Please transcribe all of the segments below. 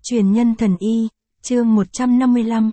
Truyền nhân thần y, chương 155,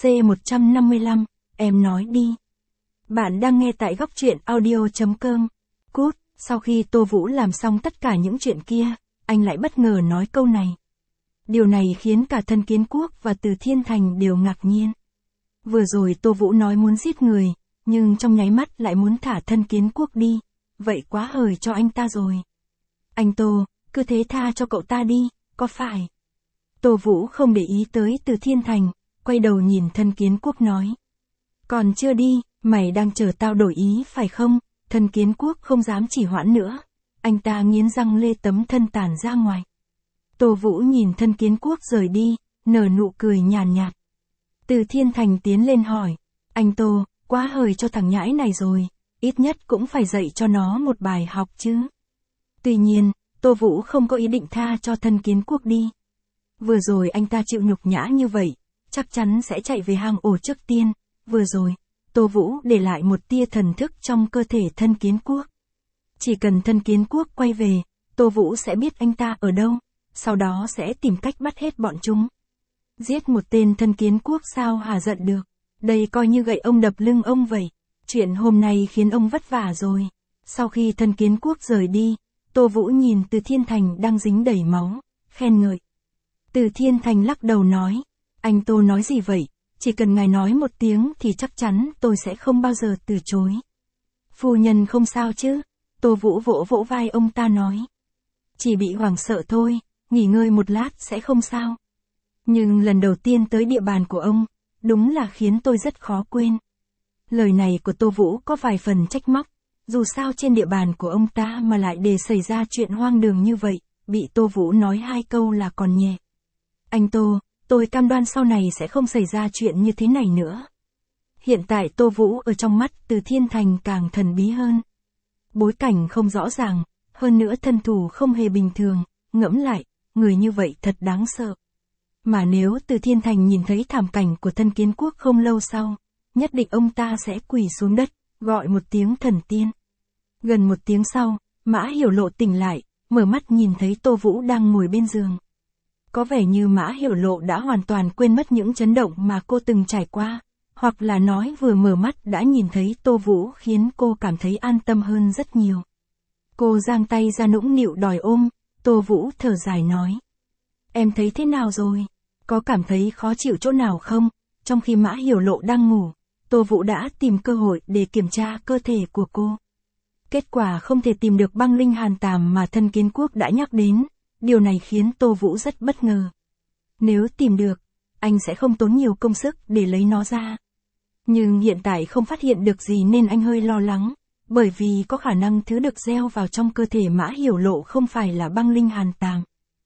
C155, em nói đi. Bạn đang nghe tại góc truyện audio.com. Cút, sau khi Tô Vũ làm xong tất cả những chuyện kia, anh lại bất ngờ nói câu này. Điều này khiến cả Thân Kiến Quốc và Từ Thiên Thành đều ngạc nhiên. Vừa rồi Tô Vũ nói muốn giết người, nhưng trong nháy mắt lại muốn thả Thân Kiến Quốc đi. Vậy quá hời cho anh ta rồi. Anh Tô, cứ thế tha cho cậu ta đi, có phải? Tô Vũ không để ý tới Từ Thiên Thành, quay đầu nhìn Thân Kiến Quốc nói. Còn chưa đi, mày đang chờ tao đổi ý phải không? Thân Kiến Quốc không dám chỉ hoãn nữa. Anh ta nghiến răng lê tấm thân tàn ra ngoài. Tô Vũ nhìn Thân Kiến Quốc rời đi, nở nụ cười nhàn nhạt. Từ Thiên Thành tiến lên hỏi. Anh Tô, quá hời cho thằng nhãi này rồi, ít nhất cũng phải dạy cho nó một bài học chứ. Tuy nhiên, Tô Vũ không có ý định tha cho Thân Kiến Quốc đi. Vừa rồi anh ta chịu nhục nhã như vậy, chắc chắn sẽ chạy về hang ổ trước tiên. Vừa rồi, Tô Vũ để lại một tia thần thức trong cơ thể Thân Kiến Quốc. Chỉ cần Thân Kiến Quốc quay về, Tô Vũ sẽ biết anh ta ở đâu, sau đó sẽ tìm cách bắt hết bọn chúng. Giết một tên Thân Kiến Quốc sao hả giận được, đây coi như gậy ông đập lưng ông vậy. Chuyện hôm nay khiến ông vất vả rồi. Sau khi Thân Kiến Quốc rời đi, Tô Vũ nhìn Từ Thiên Thành đang dính đầy máu, khen ngợi. Từ Thiên Thành lắc đầu nói, anh Tô nói gì vậy, chỉ cần ngài nói một tiếng thì chắc chắn tôi sẽ không bao giờ từ chối. Phu nhân không sao chứ? Tô Vũ vỗ vỗ vai ông ta nói. Chỉ bị hoảng sợ thôi, nghỉ ngơi một lát sẽ không sao. Nhưng lần đầu tiên tới địa bàn của ông, đúng là khiến tôi rất khó quên. Lời này của Tô Vũ có vài phần trách móc, dù sao trên địa bàn của ông ta mà lại để xảy ra chuyện hoang đường như vậy, bị Tô Vũ nói hai câu là còn nhẹ. Anh Tô, tôi cam đoan sau này sẽ không xảy ra chuyện như thế này nữa. Hiện tại Tô Vũ ở trong mắt Từ Thiên Thành càng thần bí hơn. Bối cảnh không rõ ràng, hơn nữa thân thủ không hề bình thường, ngẫm lại, người như vậy thật đáng sợ. Mà nếu Từ Thiên Thành nhìn thấy thảm cảnh của Thân Kiến Quốc không lâu sau, nhất định ông ta sẽ quỳ xuống đất, gọi một tiếng thần tiên. Gần một tiếng sau, Mã Hiểu Lộ tỉnh lại, mở mắt nhìn thấy Tô Vũ đang ngồi bên giường. Có vẻ như Mã Hiểu Lộ đã hoàn toàn quên mất những chấn động mà cô từng trải qua, hoặc là nói vừa mở mắt đã nhìn thấy Tô Vũ khiến cô cảm thấy an tâm hơn rất nhiều. Cô giang tay ra nũng nịu đòi ôm, Tô Vũ thở dài nói. Em thấy thế nào rồi? Có cảm thấy khó chịu chỗ nào không? Trong khi Mã Hiểu Lộ đang ngủ, Tô Vũ đã tìm cơ hội để kiểm tra cơ thể của cô. Kết quả không thể tìm được băng linh hàn tàm mà Thân Kiến Quốc đã nhắc đến, điều này khiến Tô Vũ rất bất ngờ. Nếu tìm được, anh sẽ không tốn nhiều công sức để lấy nó ra. Nhưng hiện tại không phát hiện được gì nên anh hơi lo lắng, bởi vì có khả năng thứ được gieo vào trong cơ thể Mã Hiểu Lộ không phải là băng linh hàn tàm,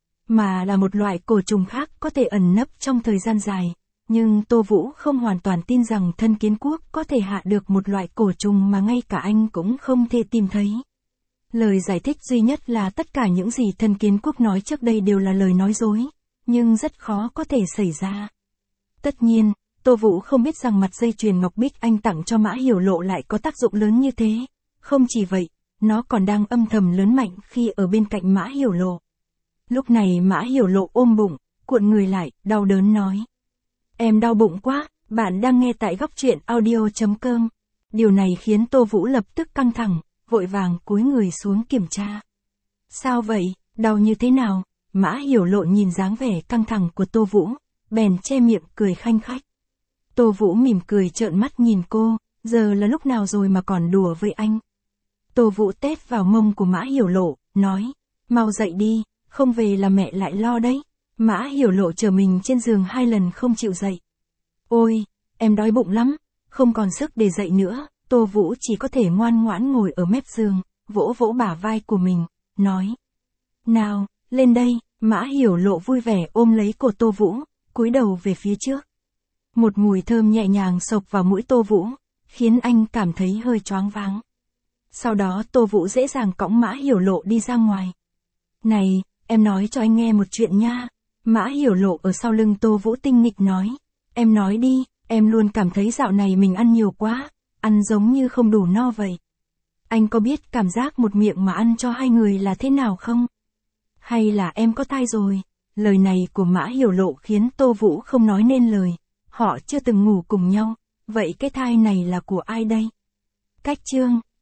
mà là một loại cổ trùng khác có thể ẩn nấp trong thời gian dài. Nhưng Tô Vũ không hoàn toàn tin rằng Thân Kiến Quốc có thể hạ được một loại cổ trùng mà ngay cả anh cũng không thể tìm thấy. Lời giải thích duy nhất là tất cả những gì Thân Kiến Quốc nói trước đây đều là lời nói dối, nhưng rất khó có thể xảy ra. Tất nhiên, Tô Vũ không biết rằng mặt dây chuyền ngọc bích anh tặng cho Mã Hiểu Lộ lại có tác dụng lớn như thế. Không chỉ vậy, nó còn đang âm thầm lớn mạnh khi ở bên cạnh Mã Hiểu Lộ. Lúc này Mã Hiểu Lộ ôm bụng, cuộn người lại, đau đớn nói. Em đau bụng quá, bạn đang nghe tại góc truyện audio.com. Điều này khiến Tô Vũ lập tức căng thẳng, vội vàng cúi người xuống kiểm tra. Sao vậy, đau như thế nào? Mã Hiểu Lộ nhìn dáng vẻ căng thẳng của Tô Vũ, bèn che miệng cười khanh khách. Tô Vũ mỉm cười trợn mắt nhìn cô, giờ là lúc nào rồi mà còn đùa với anh. Tô Vũ tét vào mông của Mã Hiểu Lộ, nói, mau dậy đi, không về là mẹ lại lo đấy. Mã Hiểu Lộ chờ mình trên giường 2 lần không chịu dậy. Ôi, em đói bụng lắm, không còn sức để dậy nữa. Tô Vũ chỉ có thể ngoan ngoãn ngồi ở mép giường, vỗ vỗ bả vai của mình, nói. Nào, lên đây. Mã Hiểu Lộ vui vẻ ôm lấy cổ Tô Vũ, cúi đầu về phía trước. Một mùi thơm nhẹ nhàng xộc vào mũi Tô Vũ, khiến anh cảm thấy hơi choáng váng. Sau đó Tô Vũ dễ dàng cõng Mã Hiểu Lộ đi ra ngoài. Này, em nói cho anh nghe một chuyện nha. Mã Hiểu Lộ ở sau lưng Tô Vũ tinh nghịch nói. Em nói đi, em luôn cảm thấy dạo này mình ăn nhiều quá, ăn giống như không đủ no vậy. Anh có biết cảm giác một miệng mà ăn cho 2 người là thế nào không? Hay là em có thai rồi? Lời này của Mã Hiểu Lộ khiến Tô Vũ không nói nên lời. Họ chưa từng ngủ cùng nhau, vậy cái thai này là của ai đây? Cách chương